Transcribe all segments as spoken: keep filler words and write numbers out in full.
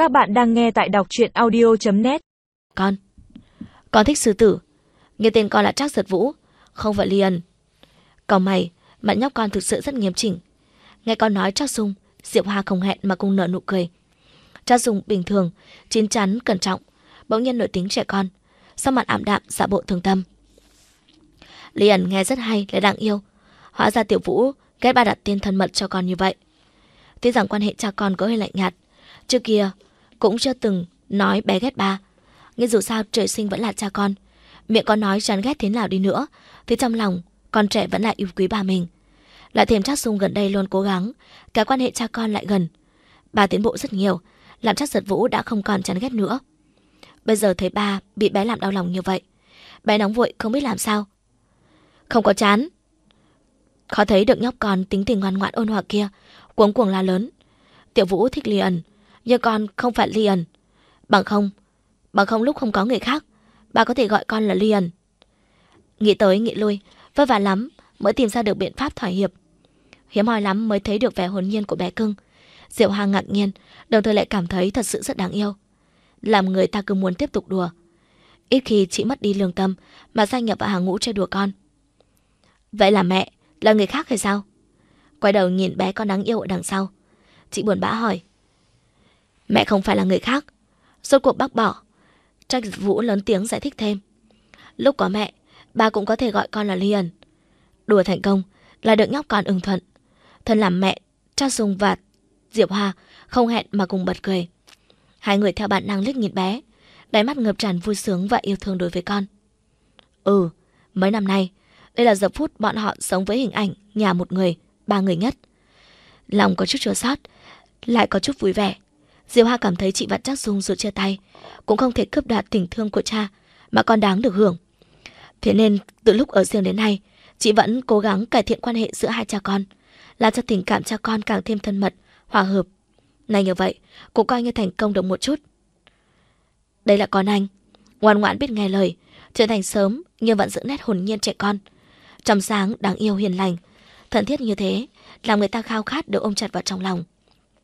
Các bạn đang nghe tại đọc truyện audio chấm net. Con, con thích sư tử. Nghe tên con là Trác Giật Vũ, không phải Lion. Còn mày, mặt nhóc con thực sự rất nghiêm chỉnh. Nghe con nói Trác Dung, Diệp Hoa không hẹn mà cùng nở nụ cười. Trác Dung bình thường, chín chắn, cẩn trọng, bỗng nhiên nổi tiếng trẻ con, sắc mặt ảm đạm, giả bộ thương tâm. Lion nghe rất hay, lại đáng yêu. Hóa ra Tiểu Vũ ghét ba đặt tên thân mật cho con như vậy. Tuy rằng quan hệ cha con có hơi lạnh nhạt, trước kia cũng chưa từng nói bé ghét ba, nhưng dù sao trời sinh vẫn là cha con. Miệng con nói chán ghét thế nào đi nữa thì trong lòng con trẻ vẫn là yêu quý ba mình. Lại thêm Trác Dung gần đây luôn cố gắng cả quan hệ cha con lại gần. Ba tiến bộ rất nhiều, làm Trác Giật Vũ đã không còn chán ghét nữa. Bây giờ thấy ba bị bé làm đau lòng như vậy, bé nóng vội không biết làm sao. Không có chán. Khó thấy được nhóc con tính tình ngoan ngoãn ôn hòa kia cuống cuồng la lớn. Tiểu Vũ thích Lion, nhưng con không phải Lion. Bằng không, bằng không lúc không có người khác, bà có thể gọi con là Lion. Nghĩ tới nghĩ lui, vất vả lắm mới tìm ra được biện pháp thỏa hiệp. Hiếm hoi lắm mới thấy được vẻ hồn nhiên của bé cưng. Diệu Hoa ngạc nhiên, đồng thời lại cảm thấy thật sự rất đáng yêu. Làm người ta cứ muốn tiếp tục đùa. Ít khi chị mất đi lương tâm mà gia nhập vào hàng ngũ chơi đùa con. Vậy là mẹ là người khác hay sao? Quay đầu nhìn bé con đáng yêu ở đằng sau, chị buồn bã hỏi. Mẹ không phải là người khác. Rốt cuộc bác bỏ. Trác Vũ lớn tiếng giải thích thêm. Lúc có mẹ, ba cũng có thể gọi con là Lion. Đùa thành công là được nhóc con ưng thuận. Thân làm mẹ, Trác Dung và Diệp Hoa không hẹn mà cùng bật cười. Hai người theo bản năng liếc nhìn bé, đáy mắt ngập tràn vui sướng và yêu thương đối với con. Ừ, mấy năm nay, đây là giờ phút bọn họ sống với hình ảnh nhà một người, ba người nhất. Lòng có chút chua xót, lại có chút vui vẻ. Diệp Hoa cảm thấy chị và Trác Dung dù chia tay cũng không thể cướp đoạt tình thương của cha mà con đáng được hưởng. Thế nên từ lúc ở riêng đến nay, chị vẫn cố gắng cải thiện quan hệ giữa hai cha con, làm cho tình cảm cha con càng thêm thân mật, hòa hợp. Này như vậy, cũng coi như thành công được một chút. Đây là con anh, ngoan ngoãn biết nghe lời, trưởng thành sớm nhưng vẫn giữ nét hồn nhiên trẻ con, trong sáng, đáng yêu, hiền lành, thân thiết như thế, làm người ta khao khát được ôm chặt vào trong lòng,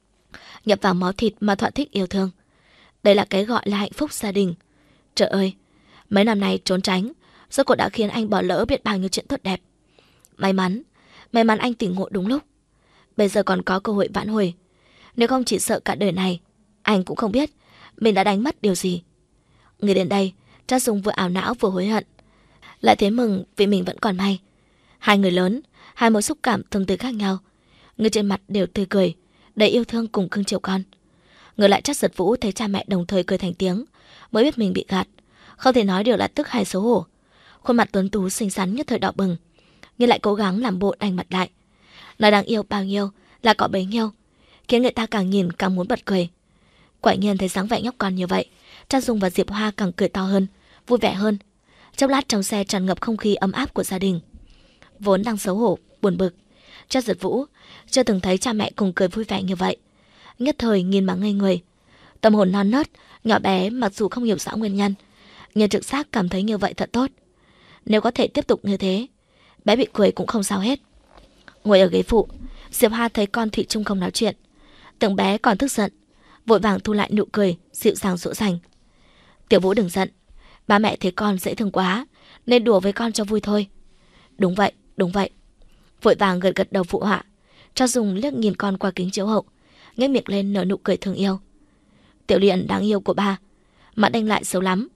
nhập vào máu thịt mà thỏa thích yêu thương. Đây là cái gọi là hạnh phúc gia đình. Trời ơi, mấy năm nay trốn tránh, rốt cuộc đã khiến anh bỏ lỡ biết bao nhiêu chuyện tốt đẹp. May mắn, may mắn anh tỉnh ngộ đúng lúc. Bây giờ còn có cơ hội vãn hồi. Nếu không chỉ sợ cả đời này, anh cũng không biết mình đã đánh mất điều gì. Người đến đây, Trác Dung vừa ảo não vừa hối hận, lại thấy mừng vì mình vẫn còn may. Hai người lớn, hai mối xúc cảm tương tự khác nhau, người trên mặt đều tươi cười, đầy yêu thương cùng cưng chiều con. Ngược lại Trác Giật Vũ thấy cha mẹ đồng thời cười thành tiếng, mới biết mình bị gạt, không thể nói được là tức hay xấu hổ. Khuôn mặt tuấn tú xinh xắn nhất thời đỏ bừng, nhưng lại cố gắng làm bộ đanh mặt lại. Nói đáng yêu bao nhiêu là có bấy nhiêu, khiến người ta càng nhìn càng muốn bật cười. Quả nhiên thấy dáng vẻ nhóc con như vậy, Trác Dung và Diệp Hoa càng cười to hơn, vui vẻ hơn. Chốc lát trong xe tràn ngập không khí ấm áp của gia đình. Vốn đang xấu hổ, buồn bực, Trác Giật Vũ chưa từng thấy cha mẹ cùng cười vui vẻ như vậy, nhất thời nhìn mà ngây người. Tâm hồn non nớt, nhỏ bé mặc dù không hiểu rõ nguyên nhân, nhưng trực giác cảm thấy như vậy thật tốt. Nếu có thể tiếp tục như thế, bé bị cười cũng không sao hết. Ngồi ở ghế phụ, Diệp Hoa thấy con thủy chung không nói chuyện, tưởng bé còn tức giận, vội vàng thu lại nụ cười, dịu dàng dỗ dành. Tiểu Vũ đừng giận, ba mẹ thấy con dễ thương quá nên đùa với con cho vui thôi. Đúng vậy, đúng vậy. Vội vàng gật gật đầu phụ họa. Trác Dung liếc nhìn con qua kính chiếu hậu, nhếch miệng lên nở nụ cười thương yêu. Tiểu Liện đáng yêu của ba, mặt anh lại xấu lắm.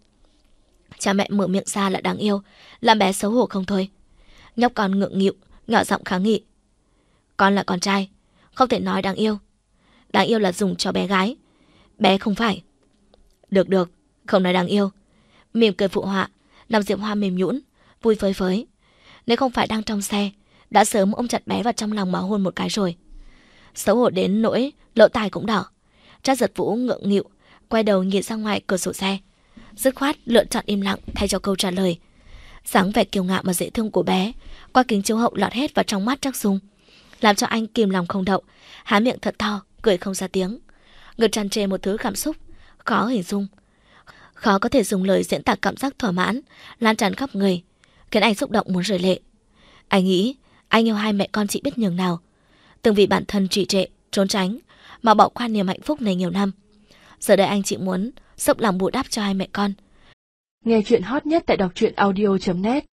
Cha mẹ mở miệng ra là đáng yêu, làm bé xấu hổ không thôi. Nhóc con ngượng nghịu, nhỏ giọng kháng nghị. Con là con trai, không thể nói đáng yêu. Đáng yêu là dùng cho bé gái, bé không phải. Được được, không nói đáng yêu. Mỉm cười phụ họa, làm Diệp Hoa mềm nhũn, vui phơi phới. Nếu không phải đang trong xe, đã sớm ôm chặt bé vào trong lòng mà hôn một cái rồi. Xấu hổ đến nỗi lỗ tai cũng đỏ. Trác Giật Vũ ngượng nghịu, quay đầu nhìn ra ngoài cửa sổ xe, dứt khoát lựa chọn im lặng thay cho câu trả lời. Dáng vẻ kiêu ngạo mà dễ thương của bé qua kính chiếu hậu lọt hết vào trong mắt Trác Dung, làm cho anh kìm lòng không đậu, há miệng thật to, cười không ra tiếng. Người tràn trề một thứ cảm xúc khó hình dung, khó có thể dùng lời diễn tả cảm giác thỏa mãn lan tràn khắp người, khiến anh xúc động muốn rơi lệ. Anh nghĩ anh yêu hai mẹ con chị biết nhường nào, từng vì bản thân trì trệ, trốn tránh mà bỏ qua niềm hạnh phúc này nhiều năm. Giờ đây anh chỉ muốn dốc lòng bù đắp cho hai mẹ con. Nghe chuyện hot nhất tại đọc truyện audio chấm net.